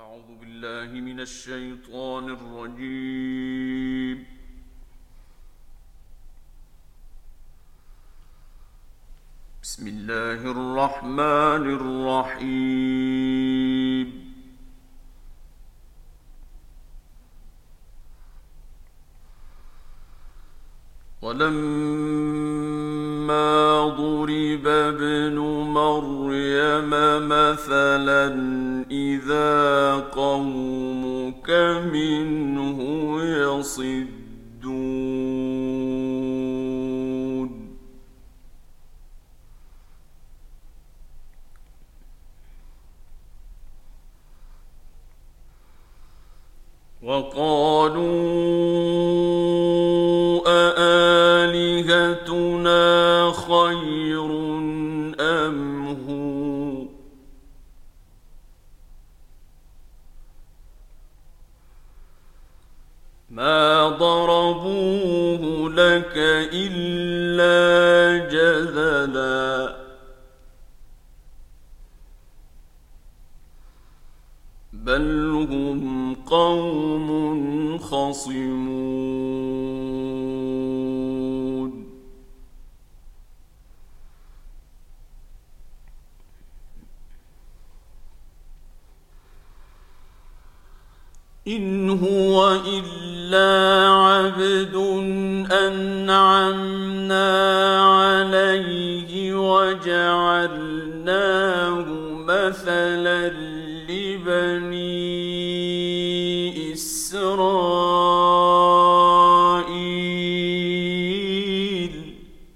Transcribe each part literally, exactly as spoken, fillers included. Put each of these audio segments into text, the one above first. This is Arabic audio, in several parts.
أعوذ بالله من الشيطان الرجيم. بسم الله الرحمن الرحيم. ولما ضرب ابن مريم مثلا إذا قومك منه يصدون وقالوا أآلهتنا خير أم هو ما ضربوه لك إلا جدلا بل هم قوم خصمون إن هو إلا عبد أنعمنا عليه وجعلناه مثلا لبني إسرائيل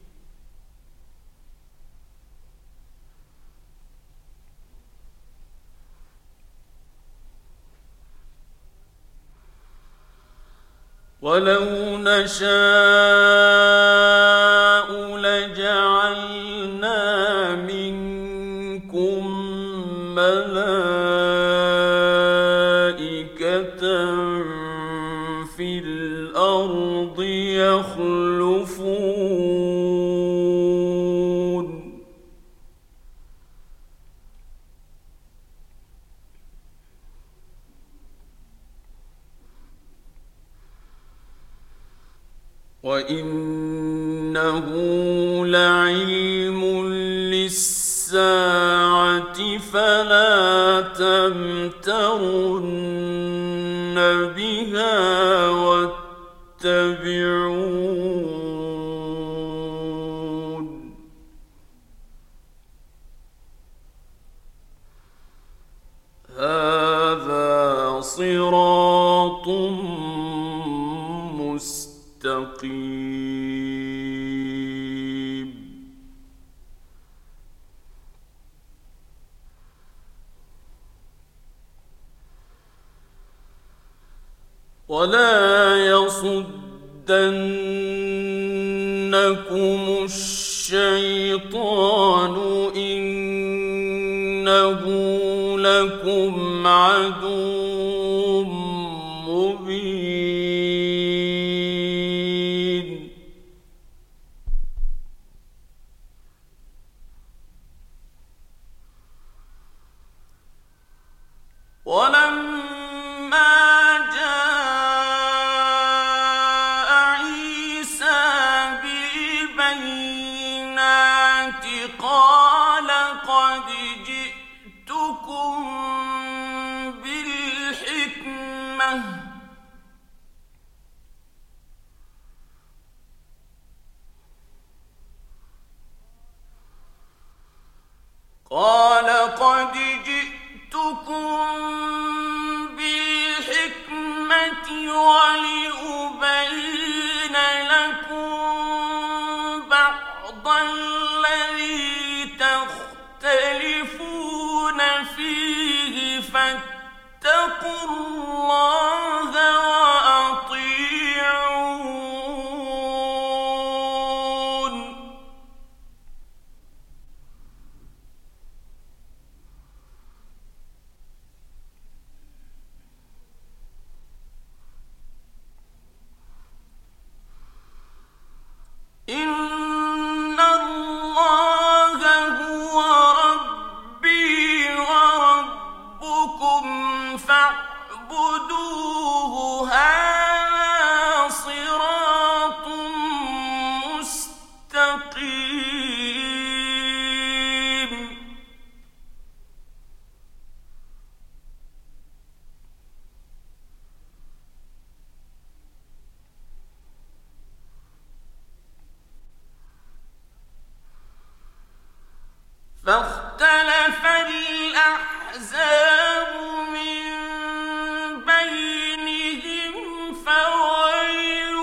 ولو نشاء لجعلنا منكم ملائكة في الأرض يخلفون وإنه لعلم للساعة فلا تمترن بها واتبعون هذا صراط مستقيم ولا يصدنكم الشيطان إنه لكم عدو مبين ولما جاء عيسى بالبينات قال قد جئتكم بالحكمة قال قد جئتكم بالحكمة ولأبين لكم بعض الذي تختلفون فيه فاتقوا الله وأطيعون إن الله هو ربي وربكم فاعبدوه فاعبدوه هذا صراط مستقيم فاختلف الأحزاب من بينهم فويل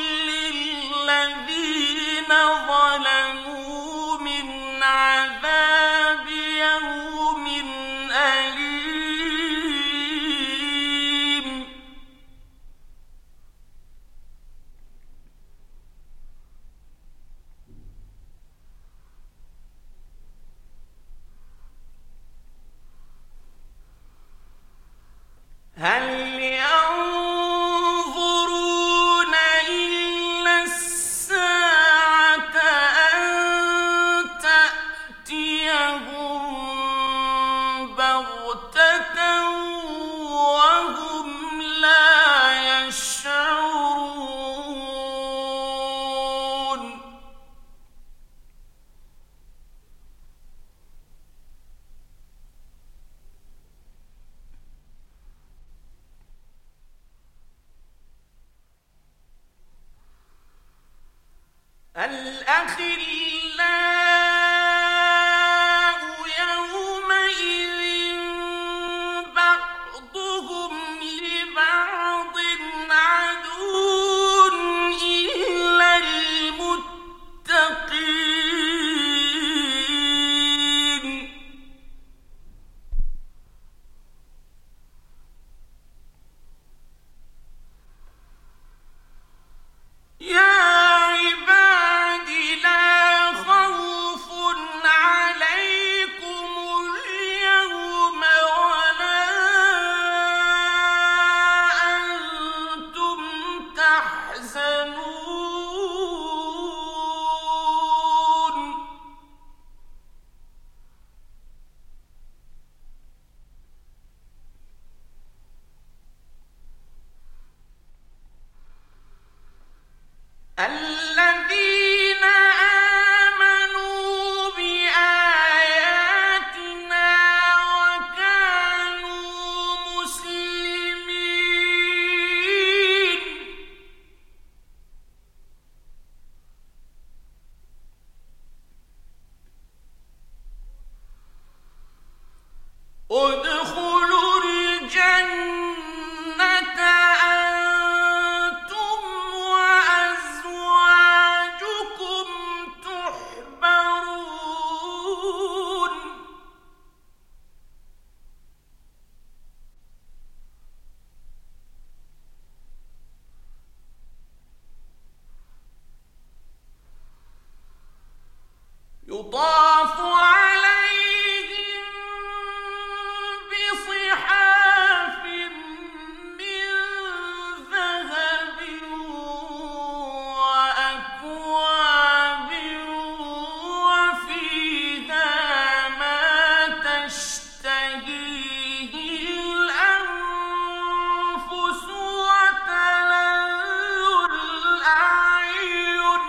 للذين ظلموا من عذاب يوم أليم هل ينظرون إلا الساعة أن تأتيهم بغتة وهم لا يشعرون الأخلاء يومئذ بعضهم لبعض عدو إلا المتقين يا عباد لا خوف عليكم اليوم ولا أنتم تحزنون الذين آمنوا بآياتنا وكانوا مسلمين ادخلوا الجنة أنتم وأزواجكم تحبرون يطاف عليهم بصحاف من ذهب وأكواب وفيها ما تشتهيه الأنفس وتلذ الأعين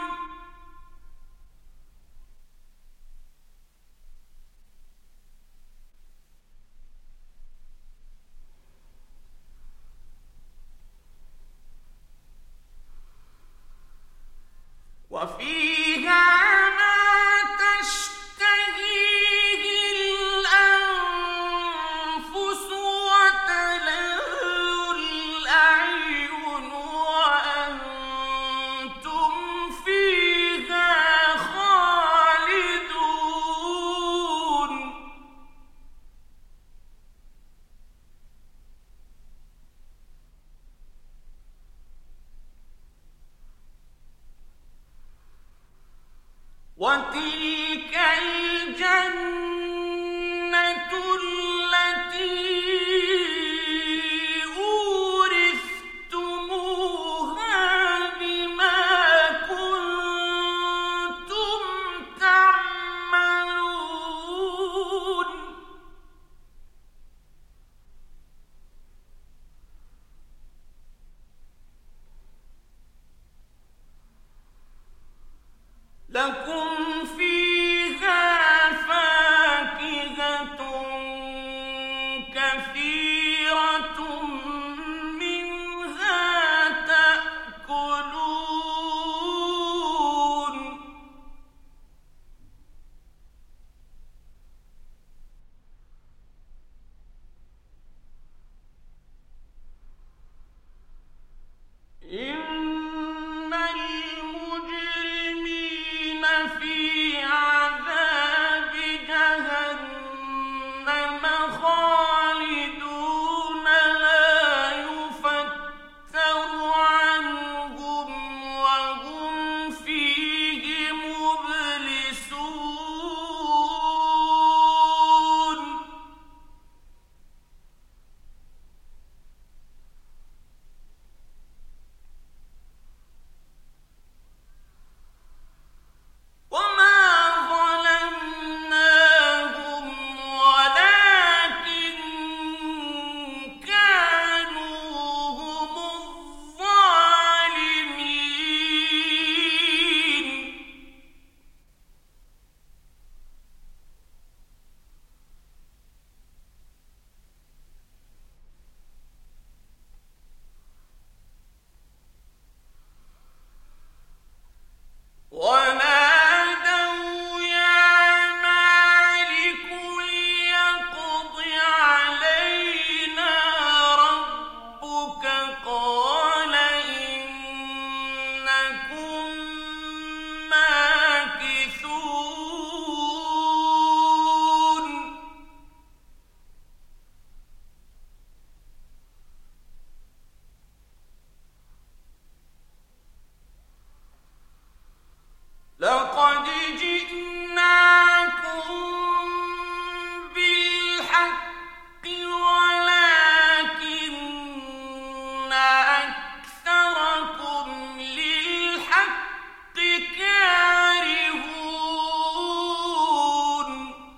وفيها ما تشتهيه الأنفس وتلذ الأعين وأنتم فيها خالدون كثيرة منها تأكلون إن المجرمين في عذاب جهنم خالدون لا يفتر عنهم وهم فيه مبلسون وما ظلمناهم ولكن كانوا هم الظالمين ونادوا يا مالك ليقض علينا ربك قال إنكم ماكثون لقد جئناكم بالحق ولكن أكثركم للحق كارهون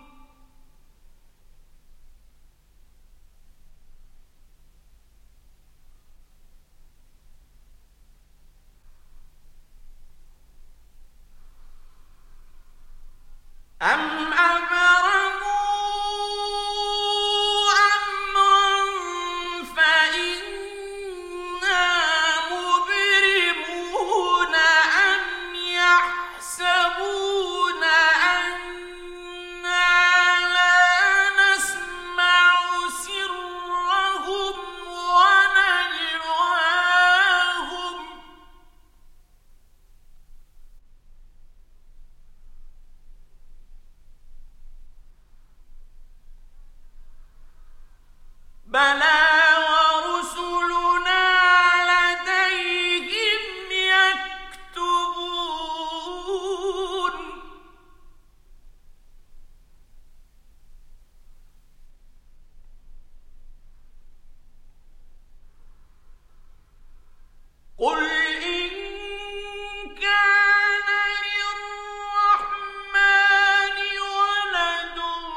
أم أبرموا أمرا فإنا مبرمون أم يحسبون أنا لا نسمع سرهم ونجواهم بلى ورسلنا لديهم يكتبون قل إن كان للرحمن ولد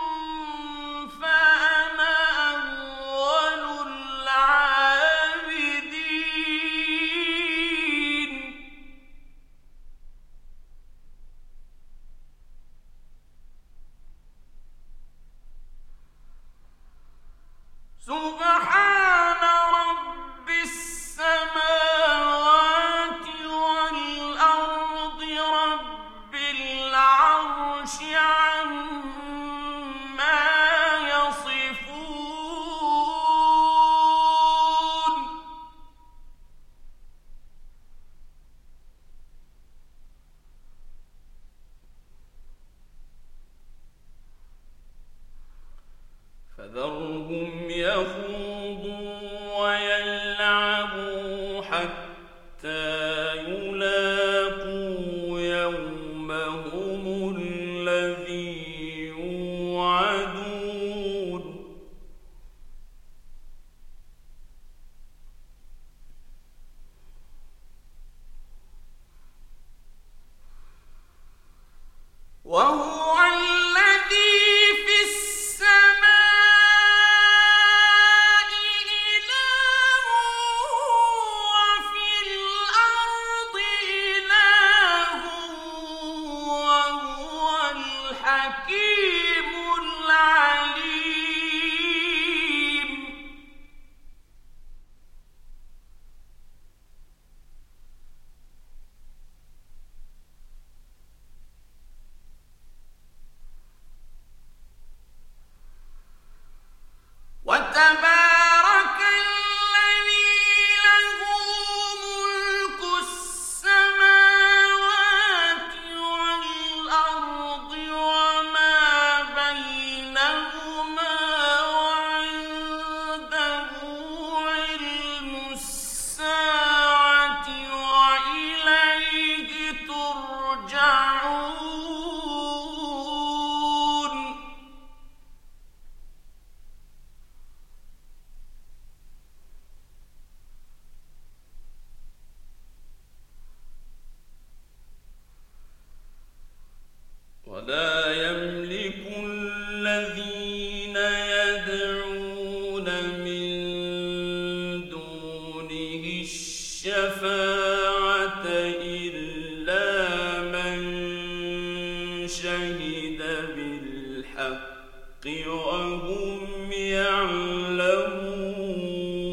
فأنا أول العابدين سبحان رب السماوات والأرض رب العرش عما يصفون فذرهم يخوضوا ويلعبوا حتى يلاقوا يومهم الذي يوعدون وهو الذي في السماء ولا يملك الذين يدعون من دونه الشفاعة إلا من شهد بالحق وهم يعلمون.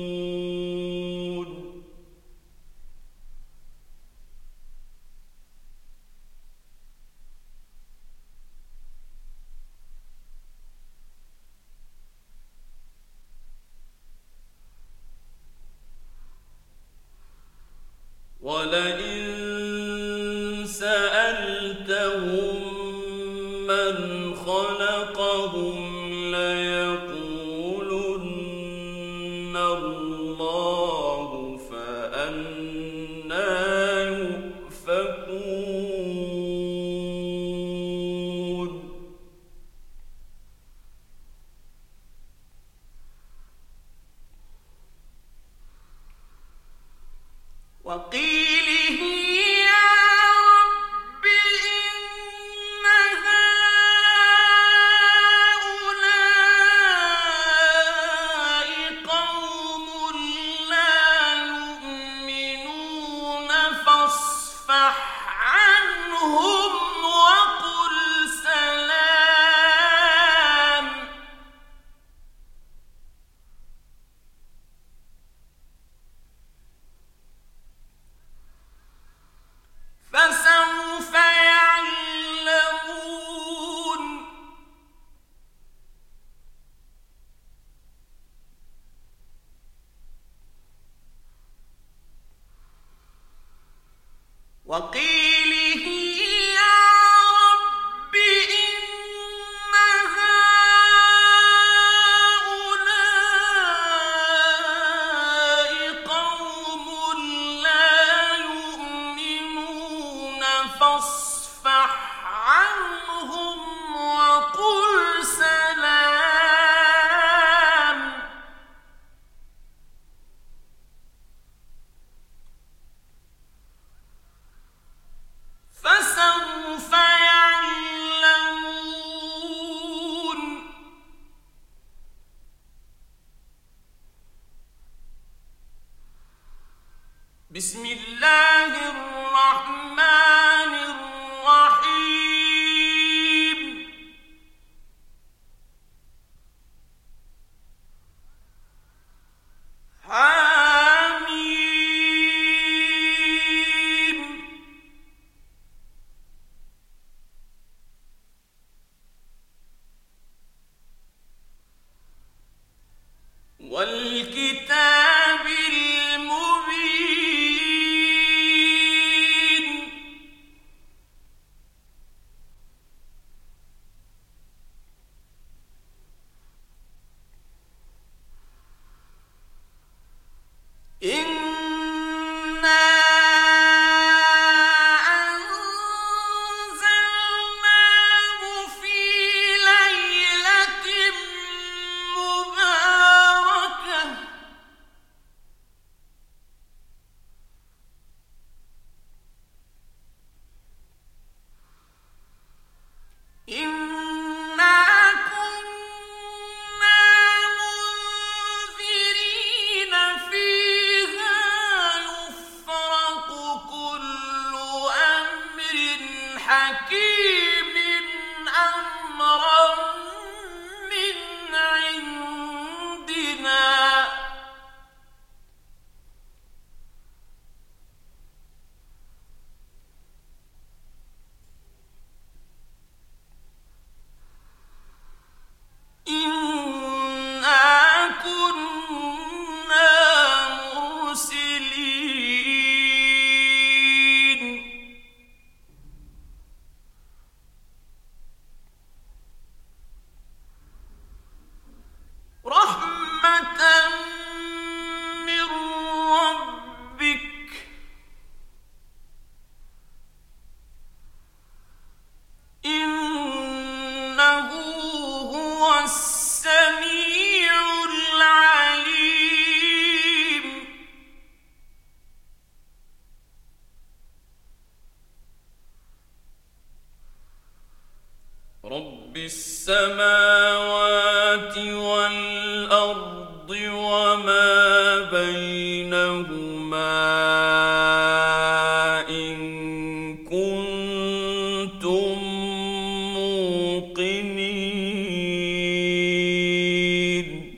ولئن سألتهم من خلقهم ليقولن الله فأنى يؤفكون. وقيله يا رب إن هؤلاء قوم لا يؤمنون فاصفح عنهم وقل سلام. فسوف يعلمون. وقيله يا رب إن هؤلاء قوم لا يؤمنون فاصفح عنهم وقل سلام. فسوف يعلمون. بسم الله الرحمن الرحيم. حميم. والكتاب المبين. إنا أنزلناه في ليلة مباركة إنا كنا منذرين فيها يفرق كل أمر حكيم أمرا من عندنا. إنا كنا مرسلين. رحمة من ربك. إنه هو السميع العليم. السماوات والأرض وما بينهما إن كنتم موقنين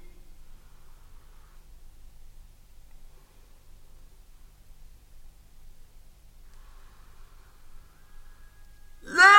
لا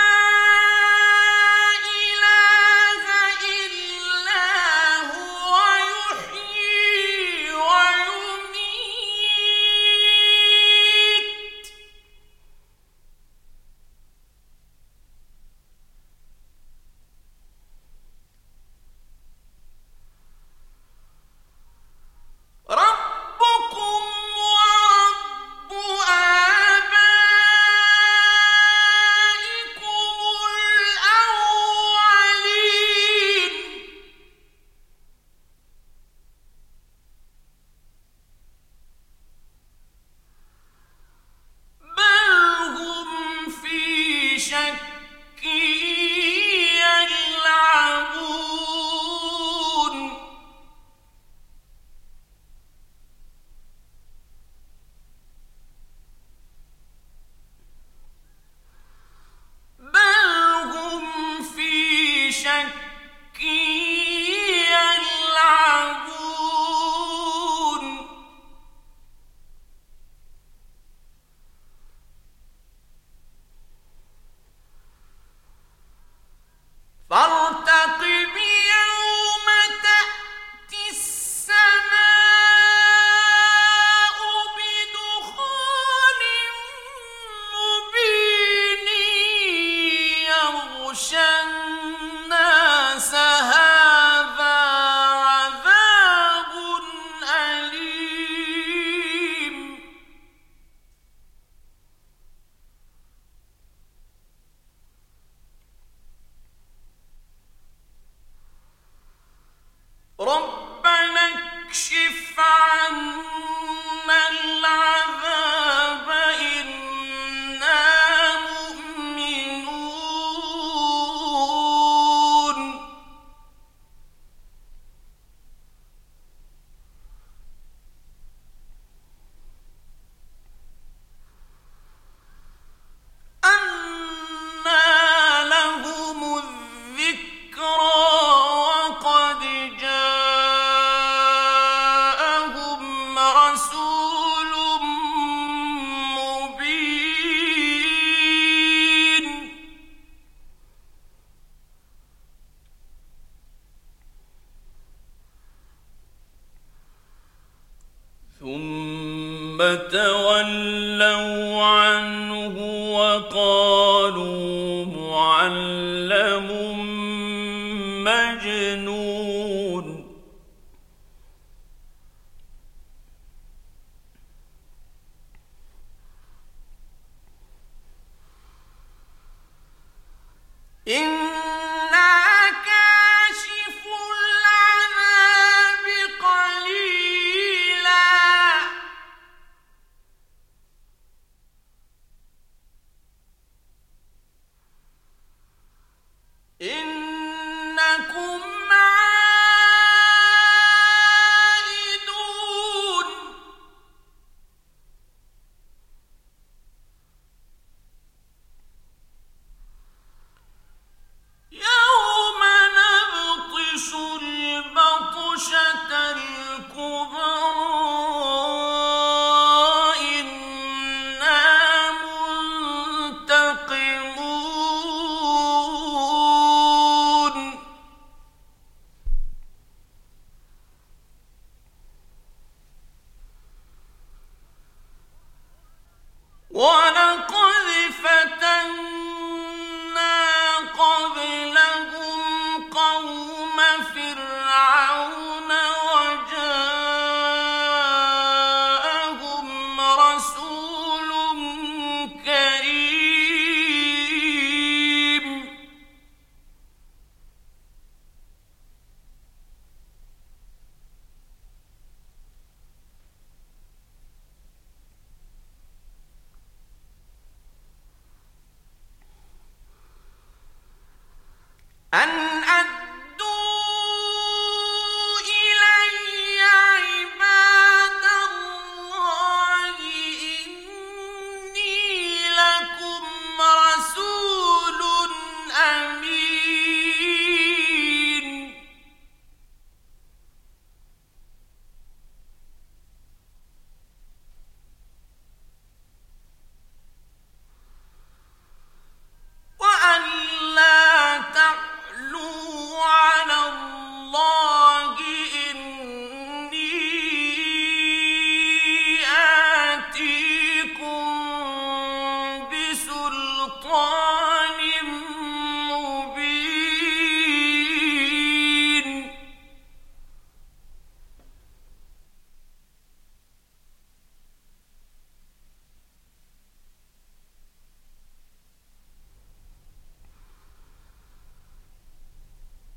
ربكم ورب آبائكم الأولين بل هم في شك يلعبون بل هم في شك يلعبون فارتقب يوم تأتي السماء بدخان مبين يغشى الناس هذا عذاب أليم ربنا اكشف عنا العذاب إنا مؤمنون أنى لهم الذكرى وقد جاءهم رسول مبين ثم تولوا عنه وقالوا معلم مجنون إنا كاشف العذاب قليلا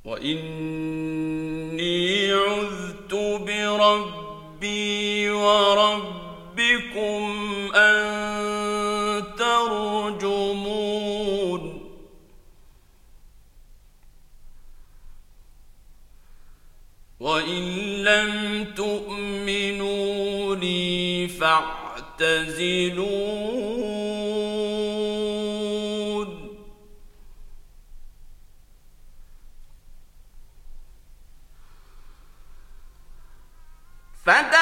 وإني عذت بربي وربكم أن ترجمون وإن لم تؤمنوا لي فاعتزلون فَتَوَلَّوْا